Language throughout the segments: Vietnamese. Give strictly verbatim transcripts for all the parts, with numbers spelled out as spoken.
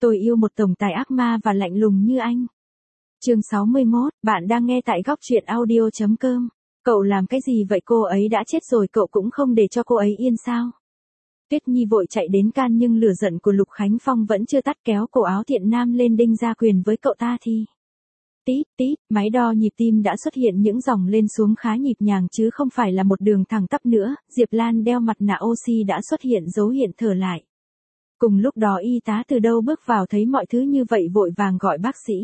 Tôi yêu một tổng tài ác ma và lạnh lùng như anh. Chương sáu mươi mốt, bạn đang nghe tại góc truyện audio chấm com. Cậu làm cái gì vậy, cô ấy đã chết rồi cậu cũng không để cho cô ấy yên sao? Tuyết Nhi vội chạy đến can nhưng lửa giận của Lục Khánh Phong vẫn chưa tắt, kéo cổ áo Thiện Nam lên đinh ra quyền với cậu ta thì. Tít tít, máy đo nhịp tim đã xuất hiện những dòng lên xuống khá nhịp nhàng chứ không phải là một đường thẳng tắp nữa. Diệp Lan đeo mặt nạ oxy đã xuất hiện dấu hiện thở lại. Cùng lúc đó y tá từ đâu bước vào thấy mọi thứ như vậy vội vàng gọi bác sĩ.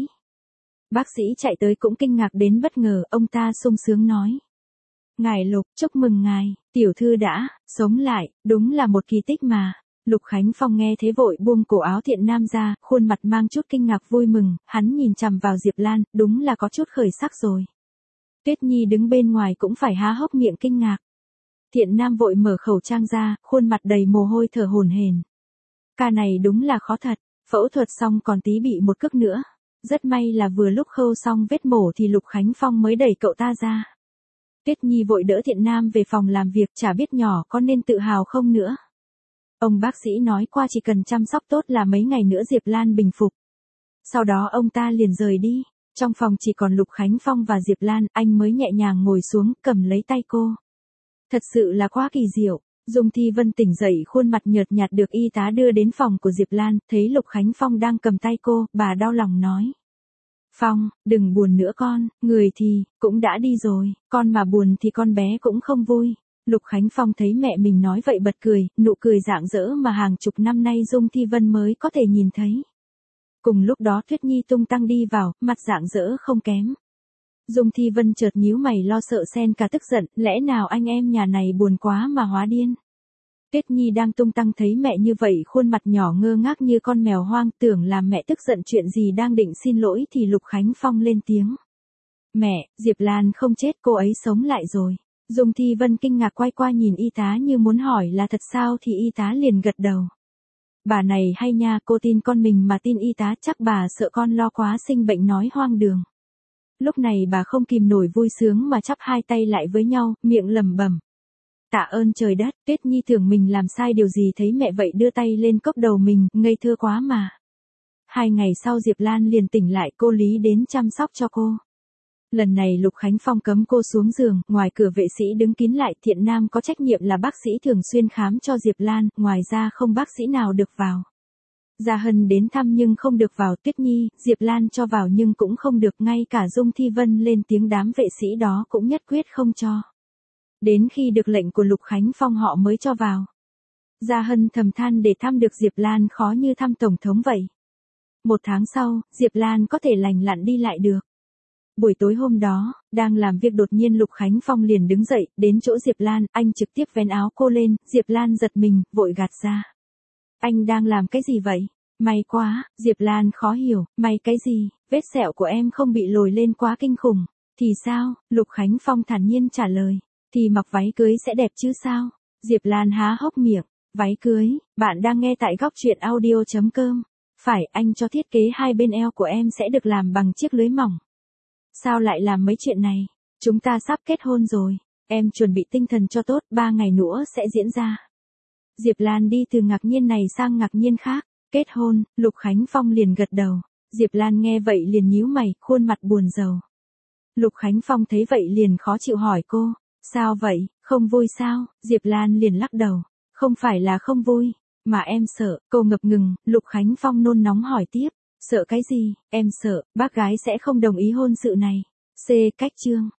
Bác sĩ chạy tới cũng kinh ngạc đến bất ngờ, ông ta sung sướng nói. Ngài Lục, chúc mừng ngài, tiểu thư đã sống lại, đúng là một kỳ tích mà. Lục Khánh Phong nghe thế vội buông cổ áo Thiện Nam ra, khuôn mặt mang chút kinh ngạc vui mừng, hắn nhìn chằm vào Diệp Lan, đúng là có chút khởi sắc rồi. Tuyết Nhi đứng bên ngoài cũng phải há hốc miệng kinh ngạc. Thiện Nam vội mở khẩu trang ra, khuôn mặt đầy mồ hôi thở hổn hển. Ca này đúng là khó thật, phẫu thuật xong còn tí bị một cước nữa. Rất may là vừa lúc khâu xong vết mổ thì Lục Khánh Phong mới đẩy cậu ta ra. Tuyết Nhi vội đỡ Thiện Nam về phòng làm việc, chả biết nhỏ có nên tự hào không nữa. Ông bác sĩ nói qua chỉ cần chăm sóc tốt là mấy ngày nữa Diệp Lan bình phục. Sau đó ông ta liền rời đi, trong phòng chỉ còn Lục Khánh Phong và Diệp Lan, anh mới nhẹ nhàng ngồi xuống, cầm lấy tay cô. Thật sự là quá kỳ diệu. Dung Thi Vân tỉnh dậy, khuôn mặt nhợt nhạt được y tá đưa đến phòng của Diệp Lan, thấy Lục Khánh Phong đang cầm tay cô, bà đau lòng nói. Phong, đừng buồn nữa con, người thì, cũng đã đi rồi, con mà buồn thì con bé cũng không vui. Lục Khánh Phong thấy mẹ mình nói vậy bật cười, nụ cười rạng rỡ mà hàng chục năm nay Dung Thi Vân mới có thể nhìn thấy. Cùng lúc đó Tuyết Nhi tung tăng đi vào, mặt rạng rỡ không kém. Dung Thi Vân chợt nhíu mày lo sợ xen cả tức giận, lẽ nào anh em nhà này buồn quá mà hóa điên. Tuyết Nhi đang tung tăng thấy mẹ như vậy, khuôn mặt nhỏ ngơ ngác như con mèo hoang, tưởng làm mẹ tức giận chuyện gì đang định xin lỗi thì Lục Khánh Phong lên tiếng. Mẹ, Diệp Lan không chết, cô ấy sống lại rồi. Dung Thi Vân kinh ngạc quay qua nhìn y tá như muốn hỏi là thật sao thì y tá liền gật đầu. Bà này hay nha, cô tin con mình mà tin y tá, chắc bà sợ con lo quá sinh bệnh nói hoang đường. Lúc này bà không kìm nổi vui sướng mà chắp hai tay lại với nhau, miệng lẩm bẩm. Tạ ơn trời đất, Tuyết Nhi tưởng mình làm sai điều gì thấy mẹ vậy đưa tay lên cốc đầu mình, ngây thơ quá mà. Hai ngày sau Diệp Lan liền tỉnh lại, cô Lý đến chăm sóc cho cô. Lần này Lục Khánh Phong cấm cô xuống giường, ngoài cửa vệ sĩ đứng kín lại, Thiện Nam có trách nhiệm là bác sĩ thường xuyên khám cho Diệp Lan, ngoài ra không bác sĩ nào được vào. Gia Hân đến thăm nhưng không được vào, Tuyết Nhi, Diệp Lan cho vào nhưng cũng không được, ngay cả Dung Thi Vân lên tiếng đám vệ sĩ đó cũng nhất quyết không cho. Đến khi được lệnh của Lục Khánh Phong họ mới cho vào. Gia Hân thầm than để thăm được Diệp Lan khó như thăm tổng thống vậy. Một tháng sau, Diệp Lan có thể lành lặn đi lại được. Buổi tối hôm đó, đang làm việc đột nhiên Lục Khánh Phong liền đứng dậy, đến chỗ Diệp Lan, anh trực tiếp vén áo cô lên, Diệp Lan giật mình, vội gạt ra. Anh đang làm cái gì vậy? May quá, Diệp Lan khó hiểu, may cái gì, vết sẹo của em không bị lồi lên quá kinh khủng. Thì sao? Lục Khánh Phong thản nhiên trả lời. Thì mặc váy cưới sẽ đẹp chứ sao? Diệp Lan há hốc miệng. Váy cưới, bạn đang nghe tại góc truyện audio chấm com. Phải, anh cho thiết kế hai bên eo của em sẽ được làm bằng chiếc lưới mỏng. Sao lại làm mấy chuyện này? Chúng ta sắp kết hôn rồi. Em chuẩn bị tinh thần cho tốt, ba ngày nữa sẽ diễn ra. Diệp Lan đi từ ngạc nhiên này sang ngạc nhiên khác. Kết hôn, Lục Khánh Phong liền gật đầu. Diệp Lan nghe vậy liền nhíu mày, khuôn mặt buồn rầu. Lục Khánh Phong thấy vậy liền khó chịu hỏi cô. Sao vậy, không vui sao? Diệp Lan liền lắc đầu. Không phải là không vui, mà em sợ. Cô ngập ngừng, Lục Khánh Phong nôn nóng hỏi tiếp. Sợ cái gì? Em sợ, bác gái sẽ không đồng ý hôn sự này. C. Cách chương.